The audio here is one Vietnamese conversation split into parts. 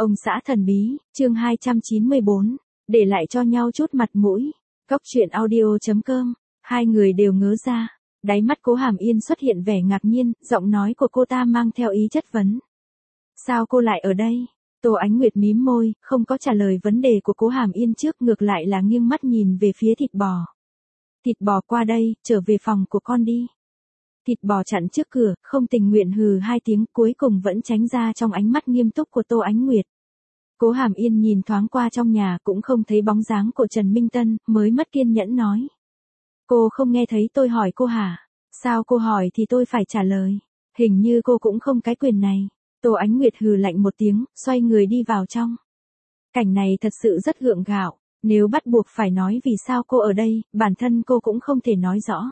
Ông xã thần bí, chương 294, để lại cho nhau chút mặt mũi. Cốc truyện audio.com, hai người đều ngớ ra. Đáy mắt Cố Hàm Yên xuất hiện vẻ ngạc nhiên, giọng nói của cô ta mang theo ý chất vấn. Sao cô lại ở đây? Tô Ánh Nguyệt mím môi, không có trả lời vấn đề của Cố Hàm Yên trước, ngược lại là nghiêng mắt nhìn về phía thịt bò. Thịt bò qua đây, trở về phòng của con đi. Thịt bò chặn trước cửa, không tình nguyện hừ hai tiếng, cuối cùng vẫn tránh ra trong ánh mắt nghiêm túc của Tô Ánh Nguyệt. Cố Hàm Yên nhìn thoáng qua trong nhà cũng không thấy bóng dáng của Trần Minh Tân, mới mất kiên nhẫn nói. Cô không nghe thấy tôi hỏi cô hả? Sao cô hỏi thì tôi phải trả lời? Hình như cô cũng không cái quyền này. Tô Ánh Nguyệt hừ lạnh một tiếng, xoay người đi vào trong. Cảnh này thật sự rất gượng gạo, nếu bắt buộc phải nói vì sao cô ở đây, bản thân cô cũng không thể nói rõ.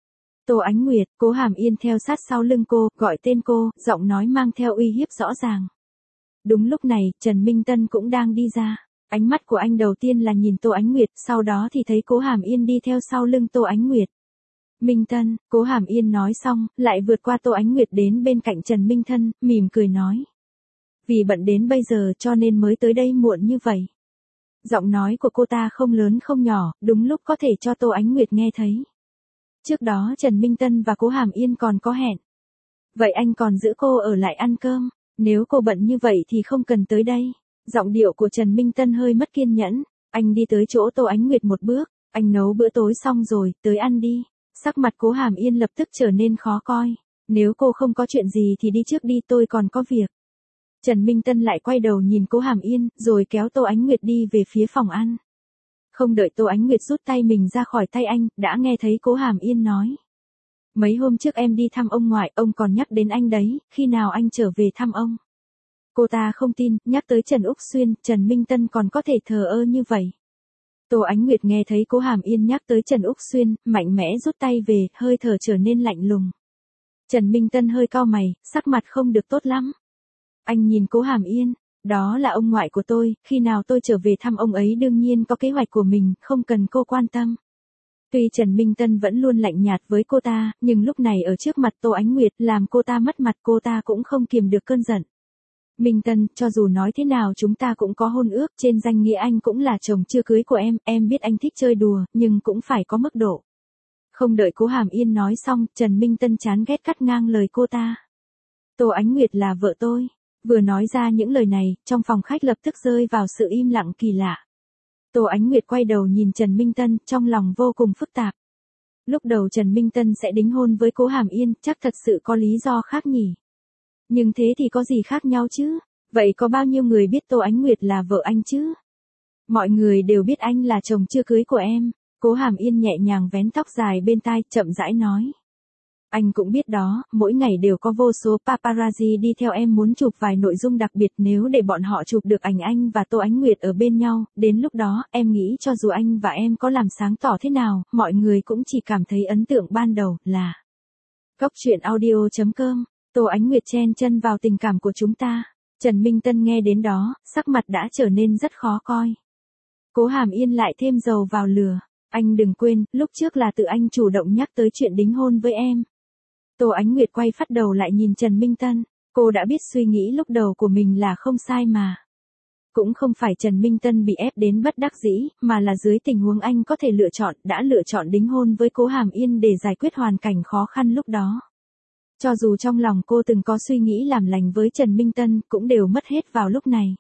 Tô Ánh Nguyệt, Cố Hàm Yên theo sát sau lưng cô, gọi tên cô, giọng nói mang theo uy hiếp rõ ràng. Đúng lúc này, Trần Minh Tân cũng đang đi ra. Ánh mắt của anh đầu tiên là nhìn Tô Ánh Nguyệt, sau đó thì thấy Cố Hàm Yên đi theo sau lưng Tô Ánh Nguyệt. Minh Tân, Cố Hàm Yên nói xong, lại vượt qua Tô Ánh Nguyệt đến bên cạnh Trần Minh Tân, mỉm cười nói. Vì bận đến bây giờ cho nên mới tới đây muộn như vậy. Giọng nói của cô ta không lớn không nhỏ, đúng lúc có thể cho Tô Ánh Nguyệt nghe thấy. Trước đó Trần Minh Tân và Cố Hàm Yên còn có hẹn. Vậy anh còn giữ cô ở lại ăn cơm, nếu cô bận như vậy thì không cần tới đây. Giọng điệu của Trần Minh Tân hơi mất kiên nhẫn, anh đi tới chỗ Tô Ánh Nguyệt một bước, anh nấu bữa tối xong rồi, tới ăn đi. Sắc mặt Cố Hàm Yên lập tức trở nên khó coi, nếu cô không có chuyện gì thì đi trước đi, tôi còn có việc. Trần Minh Tân lại quay đầu nhìn Cố Hàm Yên, rồi kéo Tô Ánh Nguyệt đi về phía phòng ăn. Không đợi Tô Ánh Nguyệt rút tay mình ra khỏi tay anh, đã nghe thấy Cố Hàm Yên nói. Mấy hôm trước em đi thăm ông ngoại, ông còn nhắc đến anh đấy, khi nào anh trở về thăm ông? Cô ta không tin, nhắc tới Trần Úc Xuyên, Trần Minh Tân còn có thể thờ ơ như vậy. Tô Ánh Nguyệt nghe thấy Cố Hàm Yên nhắc tới Trần Úc Xuyên, mạnh mẽ rút tay về, hơi thở trở nên lạnh lùng. Trần Minh Tân hơi cau mày, sắc mặt không được tốt lắm. Anh nhìn Cố Hàm Yên, đó là ông ngoại của tôi, khi nào tôi trở về thăm ông ấy đương nhiên có kế hoạch của mình, không cần cô quan tâm. Tuy Trần Minh Tân vẫn luôn lạnh nhạt với cô ta, nhưng lúc này ở trước mặt Tô Ánh Nguyệt làm cô ta mất mặt, cô ta cũng không kiềm được cơn giận. Minh Tân, cho dù nói thế nào chúng ta cũng có hôn ước, trên danh nghĩa anh cũng là chồng chưa cưới của em biết anh thích chơi đùa, nhưng cũng phải có mức độ. Không đợi Cố Hàm Yên nói xong, Trần Minh Tân chán ghét cắt ngang lời cô ta. Tô Ánh Nguyệt là vợ tôi. Vừa nói ra những lời này, trong phòng khách lập tức rơi vào sự im lặng kỳ lạ. Tô Ánh Nguyệt quay đầu nhìn Trần Minh Tân, trong lòng vô cùng phức tạp. Lúc đầu Trần Minh Tân sẽ đính hôn với Cố Hàm Yên, chắc thật sự có lý do khác nhỉ. Nhưng thế thì có gì khác nhau chứ? Vậy có bao nhiêu người biết Tô Ánh Nguyệt là vợ anh chứ? Mọi người đều biết anh là chồng chưa cưới của em. Cố Hàm Yên nhẹ nhàng vén tóc dài bên tai, chậm rãi nói. Anh cũng biết đó, mỗi ngày đều có vô số paparazzi đi theo em muốn chụp vài nội dung đặc biệt, nếu để bọn họ chụp được ảnh anh và Tô Ánh Nguyệt ở bên nhau, đến lúc đó, em nghĩ cho dù anh và em có làm sáng tỏ thế nào, mọi người cũng chỉ cảm thấy ấn tượng ban đầu là. Cốc truyện audio.com, Tô Ánh Nguyệt chen chân vào tình cảm của chúng ta. Trần Minh Tân nghe đến đó, sắc mặt đã trở nên rất khó coi. Cố Hàm Yên lại thêm dầu vào lửa. Anh đừng quên, lúc trước là tự anh chủ động nhắc tới chuyện đính hôn với em. Tô Ánh Nguyệt quay phát đầu lại nhìn Trần Minh Tân, cô đã biết suy nghĩ lúc đầu của mình là không sai mà. Cũng không phải Trần Minh Tân bị ép đến bất đắc dĩ, mà là dưới tình huống anh có thể lựa chọn, đã lựa chọn đính hôn với Cố Hàm Yên để giải quyết hoàn cảnh khó khăn lúc đó. Cho dù trong lòng cô từng có suy nghĩ làm lành với Trần Minh Tân, cũng đều mất hết vào lúc này.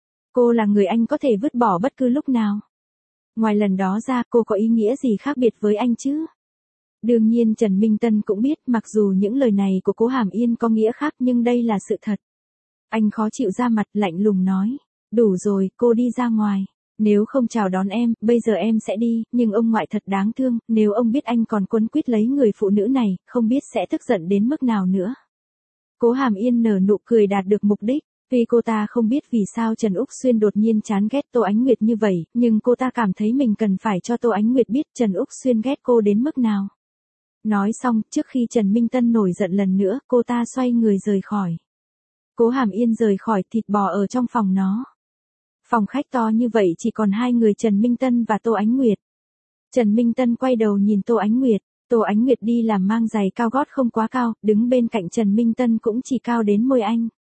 Cô là người anh có thể vứt bỏ bất cứ lúc nào. Ngoài lần đó ra, cô có ý nghĩa gì khác biệt với anh chứ? Đương nhiên Trần Minh Tân cũng biết, mặc dù những lời này của Cố Hàm Yên có nghĩa khác nhưng đây là sự thật. Anh khó chịu ra mặt, lạnh lùng nói. Đủ rồi, cô đi ra ngoài. Nếu không chào đón em, bây giờ em sẽ đi, nhưng ông ngoại thật đáng thương, nếu ông biết anh còn quấn quýt lấy người phụ nữ này, không biết sẽ tức giận đến mức nào nữa. Cố Hàm Yên nở nụ cười đạt được mục đích. Tuy cô ta không biết vì sao Trần Úc Xuyên đột nhiên chán ghét Tô Ánh Nguyệt như vậy, nhưng cô ta cảm thấy mình cần phải cho Tô Ánh Nguyệt biết Trần Úc Xuyên ghét cô đến mức nào. Nói xong, trước khi Trần Minh Tân nổi giận lần nữa, cô ta xoay người rời khỏi. Cố Hàm Yên rời khỏi, thịt bò ở trong phòng nó. Phòng khách to như vậy chỉ còn hai người Trần Minh Tân và Tô Ánh Nguyệt. Trần Minh Tân quay đầu nhìn Tô Ánh Nguyệt. Tô Ánh Nguyệt đi làm mang giày cao gót không quá cao, đứng bên cạnh Trần Minh Tân cũng chỉ cao đến môi anh.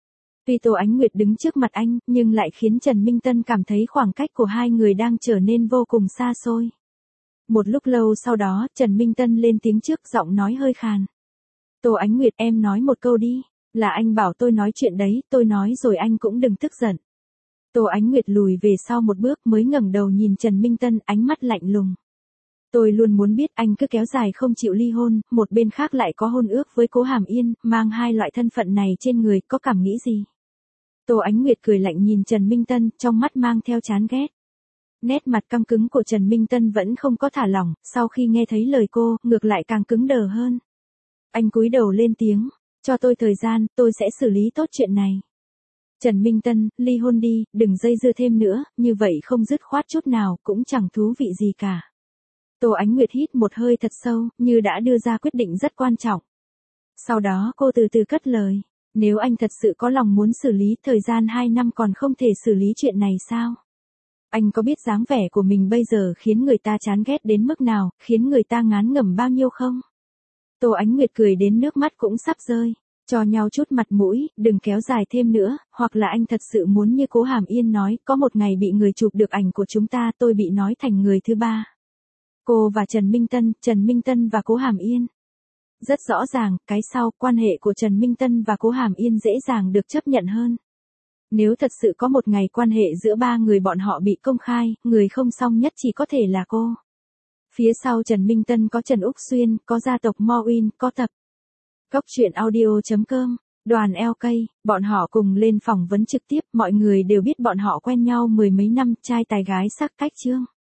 Tuy Tô Ánh Nguyệt đứng trước mặt anh, nhưng lại khiến Trần Minh Tân cảm thấy khoảng cách của hai người đang trở nên vô cùng xa xôi. Một lúc lâu sau đó, Trần Minh Tân lên tiếng trước, giọng nói hơi khàn. Tô Ánh Nguyệt, em nói một câu đi. Là anh bảo tôi nói chuyện đấy, tôi nói rồi anh cũng đừng tức giận. Tô Ánh Nguyệt lùi về sau một bước mới ngẩng đầu nhìn Trần Minh Tân, ánh mắt lạnh lùng. Tôi luôn muốn biết anh cứ kéo dài không chịu ly hôn, một bên khác lại có hôn ước với Cố Hàm Yên, mang hai loại thân phận này trên người, có cảm nghĩ gì? Tô Ánh Nguyệt cười lạnh nhìn Trần Minh Tân, trong mắt mang theo chán ghét. Nét mặt căng cứng của Trần Minh Tân vẫn không có thả lỏng, sau khi nghe thấy lời cô, ngược lại càng cứng đờ hơn. Anh cúi đầu lên tiếng, cho tôi thời gian, tôi sẽ xử lý tốt chuyện này. Trần Minh Tân, ly hôn đi, đừng dây dưa thêm nữa, như vậy không dứt khoát chút nào, cũng chẳng thú vị gì cả. Tô Ánh Nguyệt hít một hơi thật sâu, như đã đưa ra quyết định rất quan trọng. Sau đó cô từ từ cất lời, nếu anh thật sự có lòng muốn xử lý, thời gian 2 năm còn không thể xử lý chuyện này sao? Anh có biết dáng vẻ của mình bây giờ khiến người ta chán ghét đến mức nào, khiến người ta ngán ngẩm bao nhiêu không? Tô Ánh Nguyệt cười đến nước mắt cũng sắp rơi. Cho nhau chút mặt mũi, đừng kéo dài thêm nữa, hoặc là anh thật sự muốn như Cố Hàm Yên nói, có một ngày bị người chụp được ảnh của chúng ta, tôi bị nói thành người thứ ba. Cô và Trần Minh Tân và Cố Hàm Yên. Rất rõ ràng, cái sau, quan hệ của Trần Minh Tân và Cố Hàm Yên dễ dàng được chấp nhận hơn. Nếu thật sự có một ngày quan hệ giữa ba người bọn họ bị công khai, người không xong nhất chỉ có thể là cô. Phía sau Trần Minh Tân có Trần Úc Xuyên, có gia tộc Mo Win, có tập. Góc truyện audio.com, Đoàn LK, bọn họ cùng lên phỏng vấn trực tiếp, mọi người đều biết bọn họ quen nhau mười mấy năm, trai tài gái sắc cách chương.